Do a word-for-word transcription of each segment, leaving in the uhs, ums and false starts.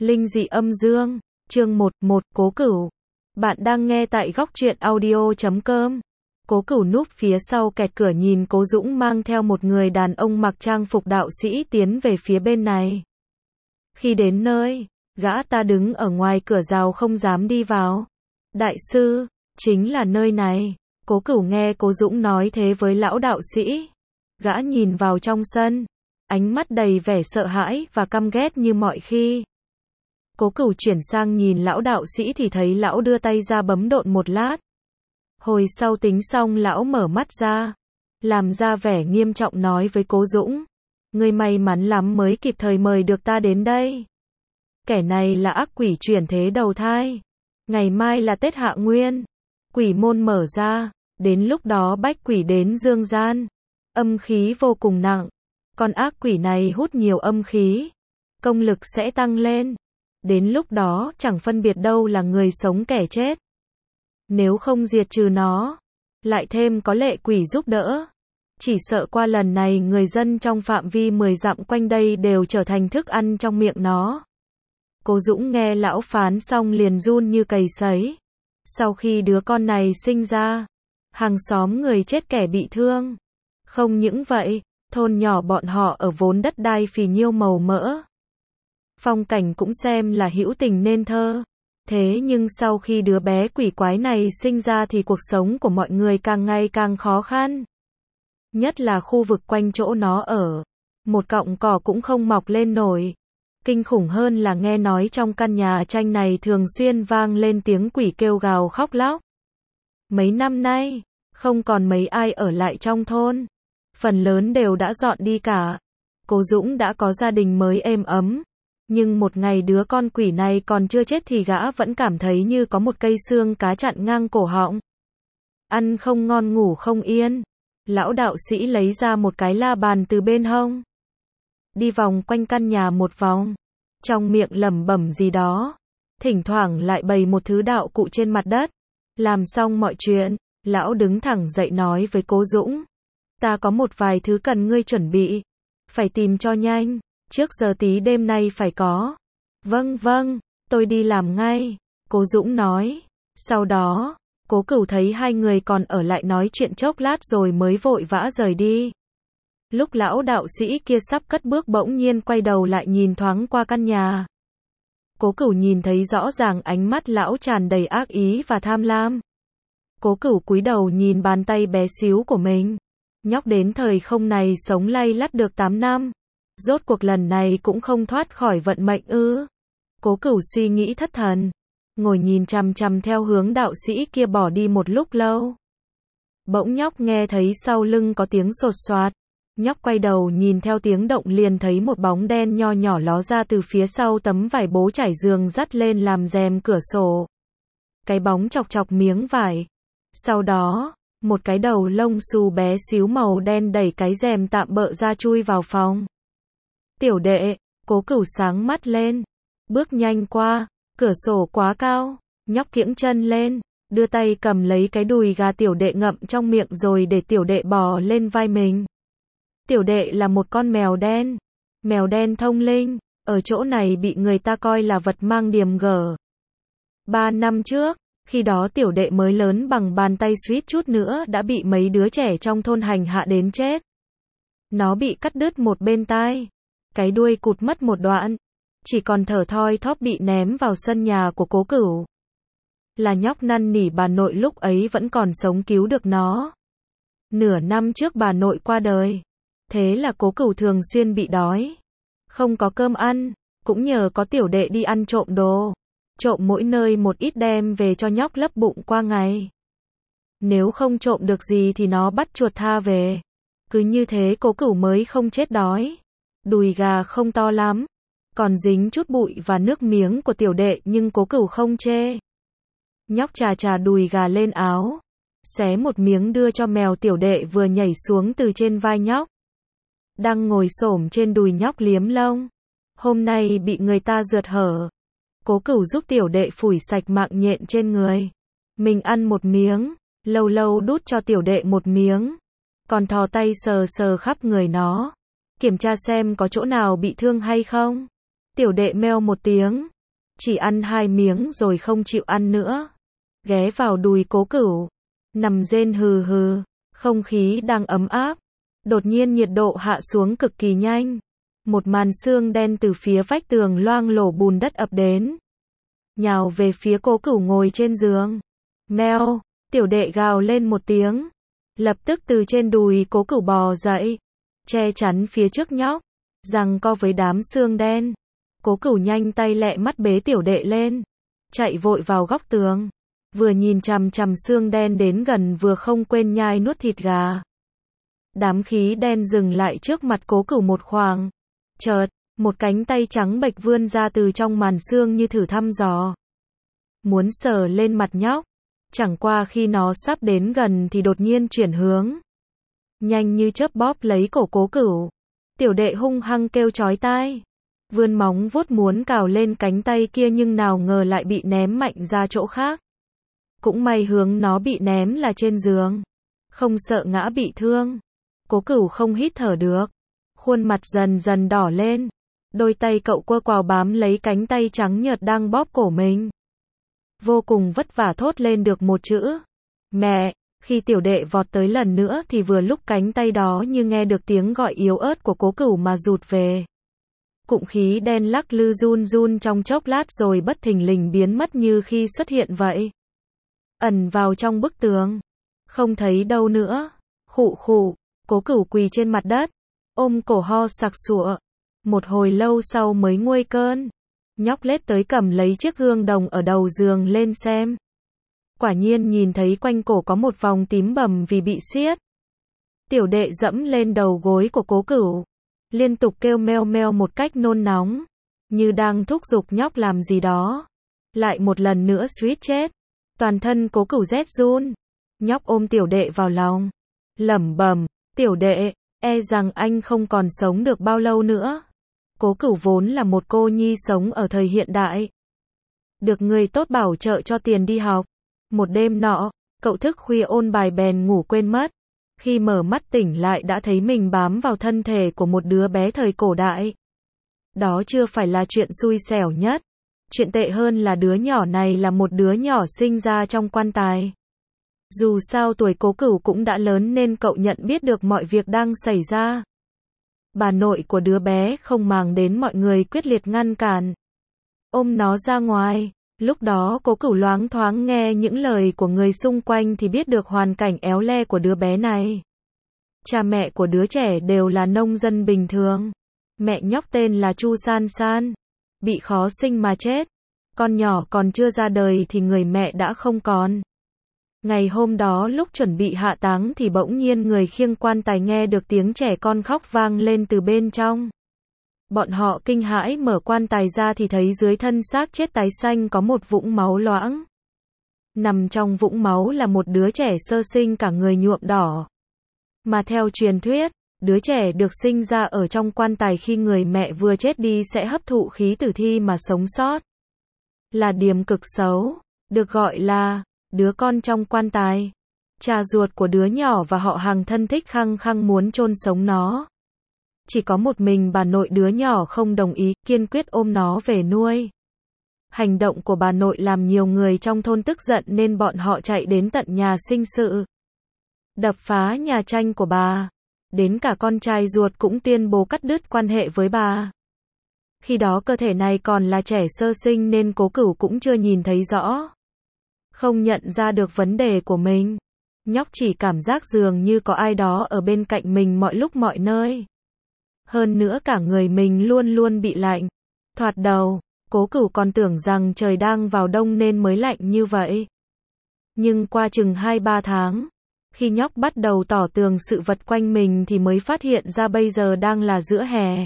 Linh dị âm dương, chương một, một, Cố Cửu. Bạn đang nghe tại góc truyện audio chấm com. Cố Cửu núp phía sau kẹt cửa nhìn Cố Dũng mang theo một người đàn ông mặc trang phục đạo sĩ tiến về phía bên này. Khi đến nơi, gã ta đứng ở ngoài cửa rào không dám đi vào. Đại sư, chính là nơi này. Cố Cửu nghe Cố Dũng nói thế với lão đạo sĩ. Gã nhìn vào trong sân, ánh mắt đầy vẻ sợ hãi và căm ghét như mọi khi. Cố Cửu chuyển sang nhìn lão đạo sĩ thì thấy lão đưa tay ra bấm độn một lát. Hồi sau tính xong lão mở mắt ra, làm ra vẻ nghiêm trọng nói với Cố Dũng. Ngươi may mắn lắm mới kịp thời mời được ta đến đây. Kẻ này là ác quỷ chuyển thế đầu thai. Ngày mai là Tết Hạ Nguyên. Quỷ môn mở ra, đến lúc đó bách quỷ đến dương gian. Âm khí vô cùng nặng. Con ác quỷ này hút nhiều âm khí. Công lực sẽ tăng lên. Đến lúc đó chẳng phân biệt đâu là người sống kẻ chết. Nếu không diệt trừ nó, lại thêm có lệ quỷ giúp đỡ, chỉ sợ qua lần này người dân trong phạm vi mười dặm quanh đây đều trở thành thức ăn trong miệng nó. Cố Dũng nghe lão phán xong liền run như cầy sấy. Sau khi đứa con này sinh ra, hàng xóm người chết kẻ bị thương. Không những vậy, thôn nhỏ bọn họ ở vốn đất đai phì nhiêu màu mỡ. Phong cảnh cũng xem là hữu tình nên thơ. Thế nhưng sau khi đứa bé quỷ quái này sinh ra thì cuộc sống của mọi người càng ngày càng khó khăn. Nhất là khu vực quanh chỗ nó ở. Một cọng cỏ cũng không mọc lên nổi. Kinh khủng hơn là nghe nói trong căn nhà tranh này thường xuyên vang lên tiếng quỷ kêu gào khóc lóc. Mấy năm nay, không còn mấy ai ở lại trong thôn. Phần lớn đều đã dọn đi cả. Cố Dũng đã có gia đình mới êm ấm. Nhưng một ngày đứa con quỷ này còn chưa chết thì gã vẫn cảm thấy như có một cây xương cá chặn ngang cổ họng. Ăn không ngon ngủ không yên. Lão đạo sĩ lấy ra một cái la bàn từ bên hông. Đi vòng quanh căn nhà một vòng. Trong miệng lẩm bẩm gì đó. Thỉnh thoảng lại bày một thứ đạo cụ trên mặt đất. Làm xong mọi chuyện, lão đứng thẳng dậy nói với Cố Dũng. Ta có một vài thứ cần ngươi chuẩn bị. Phải tìm cho nhanh. Trước giờ tí đêm nay phải có. Vâng vâng, tôi đi làm ngay. Cố Dũng nói. Sau đó, Cố Cửu thấy hai người còn ở lại nói chuyện chốc lát rồi mới vội vã rời đi. Lúc lão đạo sĩ kia sắp cất bước bỗng nhiên quay đầu lại nhìn thoáng qua căn nhà. Cố Cửu nhìn thấy rõ ràng ánh mắt lão tràn đầy ác ý và tham lam. Cố Cửu cúi đầu nhìn bàn tay bé xíu của mình. Nhóc đến thời không này sống lay lắt được tám năm. Rốt cuộc lần này cũng không thoát khỏi vận mệnh ư. Cố Cửu suy nghĩ thất thần. Ngồi nhìn chằm chằm theo hướng đạo sĩ kia bỏ đi một lúc lâu. Bỗng nhóc nghe thấy sau lưng có tiếng sột soạt. Nhóc quay đầu nhìn theo tiếng động liền thấy một bóng đen nho nhỏ ló ra từ phía sau tấm vải bố trải giường dắt lên làm rèm cửa sổ. Cái bóng chọc chọc miếng vải. Sau đó, một cái đầu lông xù bé xíu màu đen đẩy cái rèm tạm bợ ra chui vào phòng. Tiểu đệ, Cố Cửu sáng mắt lên. Bước nhanh qua, cửa sổ quá cao. Nhóc kiễng chân lên, đưa tay cầm lấy cái đùi gà tiểu đệ ngậm trong miệng rồi để tiểu đệ bò lên vai mình. Tiểu đệ là một con mèo đen. Mèo đen thông linh, ở chỗ này bị người ta coi là vật mang điềm gở. Ba năm trước, khi đó tiểu đệ mới lớn bằng bàn tay suýt chút nữa đã bị mấy đứa trẻ trong thôn hành hạ đến chết. Nó bị cắt đứt một bên tai. Cái đuôi cụt mất một đoạn. Chỉ còn thở thoi thóp bị ném vào sân nhà của Cố Cửu. Là nhóc năn nỉ bà nội lúc ấy vẫn còn sống cứu được nó. Nửa năm trước bà nội qua đời. Thế là Cố Cửu thường xuyên bị đói. Không có cơm ăn. Cũng nhờ có tiểu đệ đi ăn trộm đồ. Trộm mỗi nơi một ít đem về cho nhóc lấp bụng qua ngày. Nếu không trộm được gì thì nó bắt chuột tha về. Cứ như thế Cố Cửu mới không chết đói. Đùi gà không to lắm, còn dính chút bụi và nước miếng của tiểu đệ nhưng Cố Cửu không chê. Nhóc chà chà đùi gà lên áo, xé một miếng đưa cho mèo tiểu đệ vừa nhảy xuống từ trên vai nhóc. Đang ngồi xổm trên đùi nhóc liếm lông. Hôm nay bị người ta rượt hở. Cố Cửu giúp tiểu đệ phủi sạch mạng nhện trên người. Mình ăn một miếng, lâu lâu đút cho tiểu đệ một miếng. Còn thò tay sờ sờ khắp người nó. Kiểm tra xem có chỗ nào bị thương hay không. Tiểu đệ meo một tiếng, chỉ ăn hai miếng rồi không chịu ăn nữa. Ghé vào đùi Cố Cửu, nằm rên hừ hừ, không khí đang ấm áp. Đột nhiên nhiệt độ hạ xuống cực kỳ nhanh. Một màn sương đen từ phía vách tường loang lổ bùn đất ập đến, nhào về phía Cố Cửu ngồi trên giường. Meo, tiểu đệ gào lên một tiếng, lập tức từ trên đùi Cố Cửu bò dậy, che chắn phía trước nhóc, giằng co với đám sương đen. Cố Cửu nhanh tay lẹ mắt bế tiểu đệ lên, chạy vội vào góc tường, vừa nhìn chằm chằm sương đen đến gần vừa không quên nhai nuốt thịt gà. Đám khí đen dừng lại trước mặt Cố Cửu một khoảng. Chợt, một cánh tay trắng bệch vươn ra từ trong màn sương như thử thăm dò, muốn sờ lên mặt nhóc. Chẳng qua khi nó sắp đến gần thì đột nhiên chuyển hướng, nhanh như chớp bóp lấy cổ Cố Cửu. Tiểu đệ hung hăng kêu chói tai, vươn móng vuốt muốn cào lên cánh tay kia nhưng nào ngờ lại bị ném mạnh ra chỗ khác. Cũng may hướng nó bị ném là trên giường, không sợ ngã bị thương. Cố Cửu không hít thở được, khuôn mặt dần dần đỏ lên, đôi tay cậu quơ quào bám lấy cánh tay trắng nhợt đang bóp cổ mình. Vô cùng vất vả thốt lên được một chữ, mẹ. Khi tiểu đệ vọt tới lần nữa thì vừa lúc cánh tay đó như nghe được tiếng gọi yếu ớt của Cố Cửu mà rụt về. Cụm khí đen lắc lư run run trong chốc lát rồi bất thình lình biến mất như khi xuất hiện vậy. Ẩn vào trong bức tường, không thấy đâu nữa. Khụ khụ, Cố Cửu quỳ trên mặt đất, ôm cổ ho sặc sụa. Một hồi lâu sau mới nguôi cơn, nhóc lết tới cầm lấy chiếc gương đồng ở đầu giường lên xem. Quả nhiên nhìn thấy quanh cổ có một vòng tím bầm vì bị siết. Tiểu đệ dẫm lên đầu gối của Cố Cửu, liên tục kêu meo meo một cách nôn nóng, như đang thúc giục nhóc làm gì đó. Lại một lần nữa suýt chết. Toàn thân Cố Cửu rét run. Nhóc ôm tiểu đệ vào lòng, lẩm bẩm, tiểu đệ, e rằng anh không còn sống được bao lâu nữa. Cố Cửu vốn là một cô nhi sống ở thời hiện đại, được người tốt bảo trợ cho tiền đi học. Một đêm nọ, cậu thức khuya ôn bài bèn ngủ quên mất. Khi mở mắt tỉnh lại đã thấy mình bám vào thân thể của một đứa bé thời cổ đại. Đó chưa phải là chuyện xui xẻo nhất. Chuyện tệ hơn là đứa nhỏ này là một đứa nhỏ sinh ra trong quan tài. Dù sao tuổi Cố Cửu cũng đã lớn nên cậu nhận biết được mọi việc đang xảy ra. Bà nội của đứa bé không màng đến mọi người quyết liệt ngăn cản, ôm nó ra ngoài. Lúc đó Cố Cửu loáng thoáng nghe những lời của người xung quanh thì biết được hoàn cảnh éo le của đứa bé này. Cha mẹ của đứa trẻ đều là nông dân bình thường. Mẹ nhóc tên là Chu San San, bị khó sinh mà chết. Con nhỏ còn chưa ra đời thì người mẹ đã không còn. Ngày hôm đó lúc chuẩn bị hạ táng thì bỗng nhiên người khiêng quan tài nghe được tiếng trẻ con khóc vang lên từ bên trong. Bọn họ kinh hãi mở quan tài ra thì thấy dưới thân xác chết tái xanh có một vũng máu loãng. Nằm trong vũng máu là một đứa trẻ sơ sinh cả người nhuộm đỏ. Mà theo truyền thuyết, đứa trẻ được sinh ra ở trong quan tài khi người mẹ vừa chết đi sẽ hấp thụ khí tử thi mà sống sót. Là điềm cực xấu, được gọi là đứa con trong quan tài. Cha ruột của đứa nhỏ và họ hàng thân thích khăng khăng muốn chôn sống nó. Chỉ có một mình bà nội đứa nhỏ không đồng ý, kiên quyết ôm nó về nuôi. Hành động của bà nội làm nhiều người trong thôn tức giận nên bọn họ chạy đến tận nhà sinh sự, đập phá nhà tranh của bà. Đến cả con trai ruột cũng tuyên bố cắt đứt quan hệ với bà. Khi đó cơ thể này còn là trẻ sơ sinh nên Cố Cửu cũng chưa nhìn thấy rõ, không nhận ra được vấn đề của mình. Nhóc chỉ cảm giác dường như có ai đó ở bên cạnh mình mọi lúc mọi nơi. Hơn nữa cả người mình luôn luôn bị lạnh. Thoạt đầu, Cố Cửu còn tưởng rằng trời đang vào đông nên mới lạnh như vậy. Nhưng qua chừng hai ba tháng, khi nhóc bắt đầu tỏ tường sự vật quanh mình thì mới phát hiện ra bây giờ đang là giữa hè.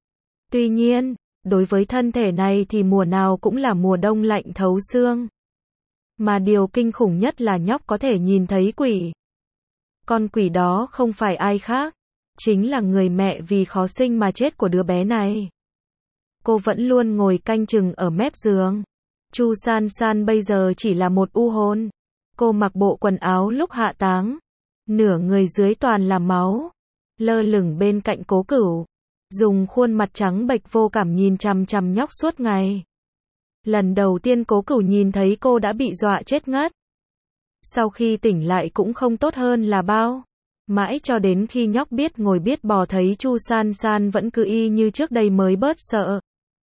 Tuy nhiên, đối với thân thể này thì mùa nào cũng là mùa đông lạnh thấu xương. Mà điều kinh khủng nhất là nhóc có thể nhìn thấy quỷ. Con quỷ đó không phải ai khác, chính là người mẹ vì khó sinh mà chết của đứa bé này. Cô vẫn luôn ngồi canh chừng ở mép giường. Chu San San bây giờ chỉ là một u hồn. Cô mặc bộ quần áo lúc hạ táng, nửa người dưới toàn là máu, lơ lửng bên cạnh Cố Cửu, dùng khuôn mặt trắng bệch vô cảm nhìn chằm chằm nhóc suốt ngày. Lần đầu tiên Cố Cửu nhìn thấy cô đã bị dọa chết ngất. Sau khi tỉnh lại cũng không tốt hơn là bao. Mãi cho đến khi nhóc biết ngồi biết bò thấy Chu San San vẫn cứ y như trước đây mới bớt sợ.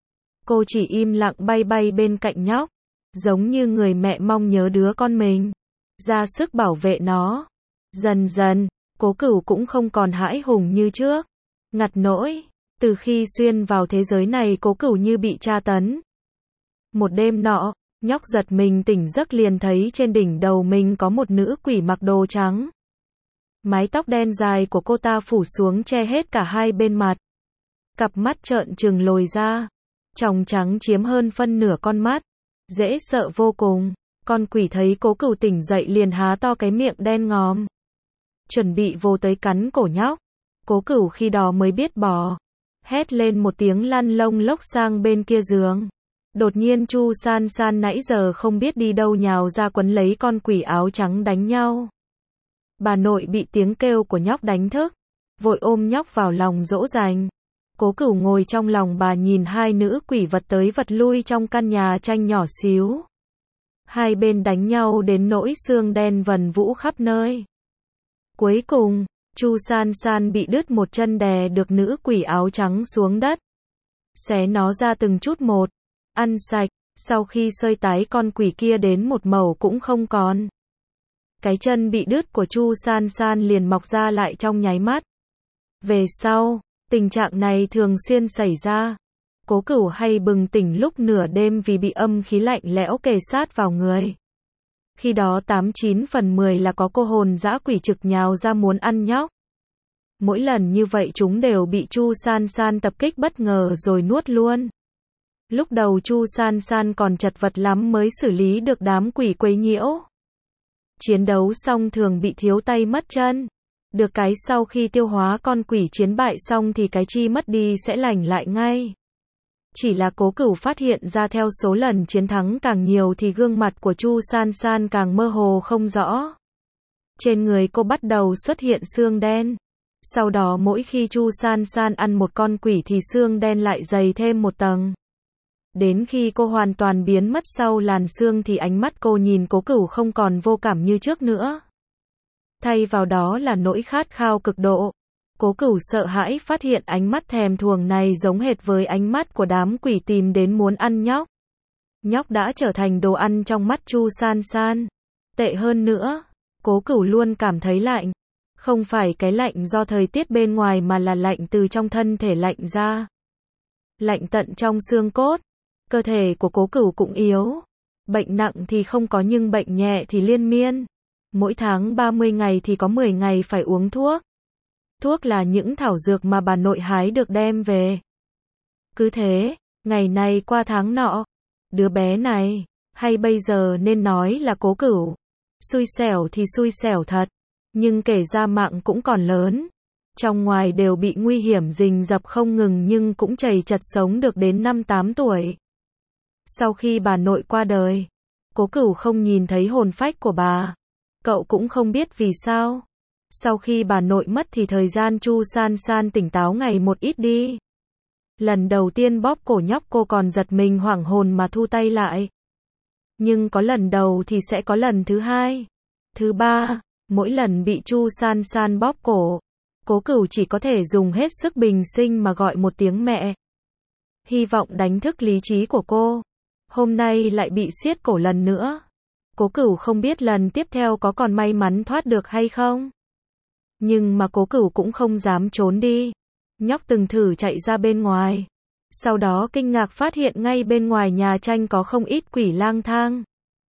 Cô chỉ im lặng bay bay bên cạnh nhóc, giống như người mẹ mong nhớ đứa con mình, ra sức bảo vệ nó. Dần dần, Cố Cửu cũng không còn hãi hùng như trước. Ngặt nỗi, từ khi xuyên vào thế giới này Cố Cửu như bị tra tấn. Một đêm nọ, nhóc giật mình tỉnh giấc liền thấy trên đỉnh đầu mình có một nữ quỷ mặc đồ trắng. Mái tóc đen dài của cô ta phủ xuống che hết cả hai bên mặt. Cặp mắt trợn trừng lồi ra, tròng trắng chiếm hơn phân nửa con mắt, dễ sợ vô cùng. Con quỷ thấy Cố Cửu tỉnh dậy liền há to cái miệng đen ngòm, chuẩn bị vồ tới cắn cổ nhóc. Cố Cửu khi đó mới biết bò, hét lên một tiếng lăn lông lốc sang bên kia giường. Đột nhiên Chu San San nãy giờ không biết đi đâu nhào ra quấn lấy con quỷ áo trắng đánh nhau. Bà nội bị tiếng kêu của nhóc đánh thức, vội ôm nhóc vào lòng dỗ dành. Cố Cửu ngồi trong lòng bà nhìn hai nữ quỷ vật tới vật lui trong căn nhà tranh nhỏ xíu. Hai bên đánh nhau đến nỗi xương đen vần vũ khắp nơi. Cuối cùng, Chu San San bị đứt một chân đè được nữ quỷ áo trắng xuống đất, xé nó ra từng chút một, ăn sạch. Sau khi sơi tái con quỷ kia đến một mẩu cũng không còn. Cái chân bị đứt của Chu San San liền mọc ra lại trong nháy mắt. Về sau, tình trạng này thường xuyên xảy ra. Cố Cửu hay bừng tỉnh lúc nửa đêm vì bị âm khí lạnh lẽo kề sát vào người. Khi đó tám chín phần mười là có cô hồn dã quỷ trực nhào ra muốn ăn nhóc. Mỗi lần như vậy chúng đều bị Chu San San tập kích bất ngờ rồi nuốt luôn. Lúc đầu Chu San San còn chật vật lắm mới xử lý được đám quỷ quấy nhiễu. Chiến đấu xong thường bị thiếu tay mất chân. Được cái sau khi tiêu hóa con quỷ chiến bại xong thì cái chi mất đi sẽ lành lại ngay. Chỉ là Cố Cửu phát hiện ra theo số lần chiến thắng càng nhiều thì gương mặt của Chu San San càng mơ hồ không rõ. Trên người cô bắt đầu xuất hiện xương đen. Sau đó mỗi khi Chu San San ăn một con quỷ thì xương đen lại dày thêm một tầng. Đến khi cô hoàn toàn biến mất sau làn xương thì ánh mắt cô nhìn Cố Cửu không còn vô cảm như trước nữa. Thay vào đó là nỗi khát khao cực độ. Cố Cửu sợ hãi phát hiện ánh mắt thèm thuồng này giống hệt với ánh mắt của đám quỷ tìm đến muốn ăn nhóc. Nhóc đã trở thành đồ ăn trong mắt Chu San San. Tệ hơn nữa, Cố Cửu luôn cảm thấy lạnh. Không phải cái lạnh do thời tiết bên ngoài mà là lạnh từ trong thân thể lạnh ra. Lạnh tận trong xương cốt. Cơ thể của Cố Cửu cũng yếu. Bệnh nặng thì không có nhưng bệnh nhẹ thì liên miên. Mỗi tháng ba mươi ngày thì có mười ngày phải uống thuốc. Thuốc là những thảo dược mà bà nội hái được đem về. Cứ thế, ngày này qua tháng nọ. Đứa bé này, hay bây giờ nên nói là Cố Cửu. Xui xẻo thì xui xẻo thật. Nhưng kể ra mạng cũng còn lớn. Trong ngoài đều bị nguy hiểm rình rập không ngừng nhưng cũng chầy chật sống được đến năm tám tuổi. Sau khi bà nội qua đời, Cố Cửu không nhìn thấy hồn phách của bà. Cậu cũng không biết vì sao. Sau khi bà nội mất thì thời gian Chu San San tỉnh táo ngày một ít đi. Lần đầu tiên bóp cổ nhóc cô còn giật mình hoảng hồn mà thu tay lại. Nhưng có lần đầu thì sẽ có lần thứ hai, thứ ba. Mỗi lần bị Chu San San bóp cổ, Cố Cửu chỉ có thể dùng hết sức bình sinh mà gọi một tiếng mẹ. Hy vọng đánh thức lý trí của cô. Hôm nay lại bị siết cổ lần nữa. Cố Cửu không biết lần tiếp theo có còn may mắn thoát được hay không. Nhưng mà Cố Cửu cũng không dám trốn đi. Nhóc từng thử chạy ra bên ngoài. Sau đó kinh ngạc phát hiện ngay bên ngoài nhà tranh có không ít quỷ lang thang.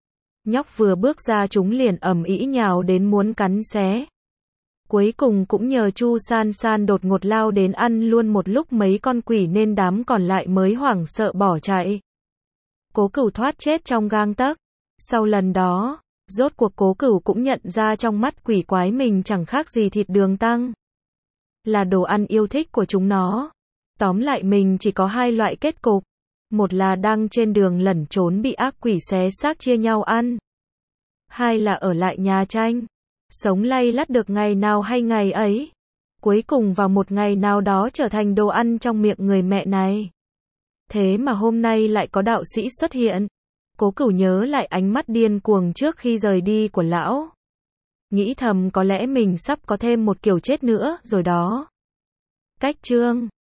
Nhóc vừa bước ra chúng liền ầm ĩ nhào đến muốn cắn xé. Cuối cùng cũng nhờ Chu San San đột ngột lao đến ăn luôn một lúc mấy con quỷ nên đám còn lại mới hoảng sợ bỏ chạy. Cố Cửu thoát chết trong gang tấc. Sau lần đó, rốt cuộc Cố Cửu cũng nhận ra trong mắt quỷ quái mình chẳng khác gì thịt đường tăng. Là đồ ăn yêu thích của chúng nó. Tóm lại mình chỉ có hai loại kết cục. Một là đang trên đường lẩn trốn bị ác quỷ xé xác chia nhau ăn. Hai là ở lại nhà tranh. Sống lay lắt được ngày nào hay ngày ấy. Cuối cùng vào một ngày nào đó trở thành đồ ăn trong miệng người mẹ này. Thế mà hôm nay lại có đạo sĩ xuất hiện. Cố Cửu nhớ lại ánh mắt điên cuồng trước khi rời đi của lão. Nghĩ thầm có lẽ mình sắp có thêm một kiểu chết nữa rồi đó. Cách chương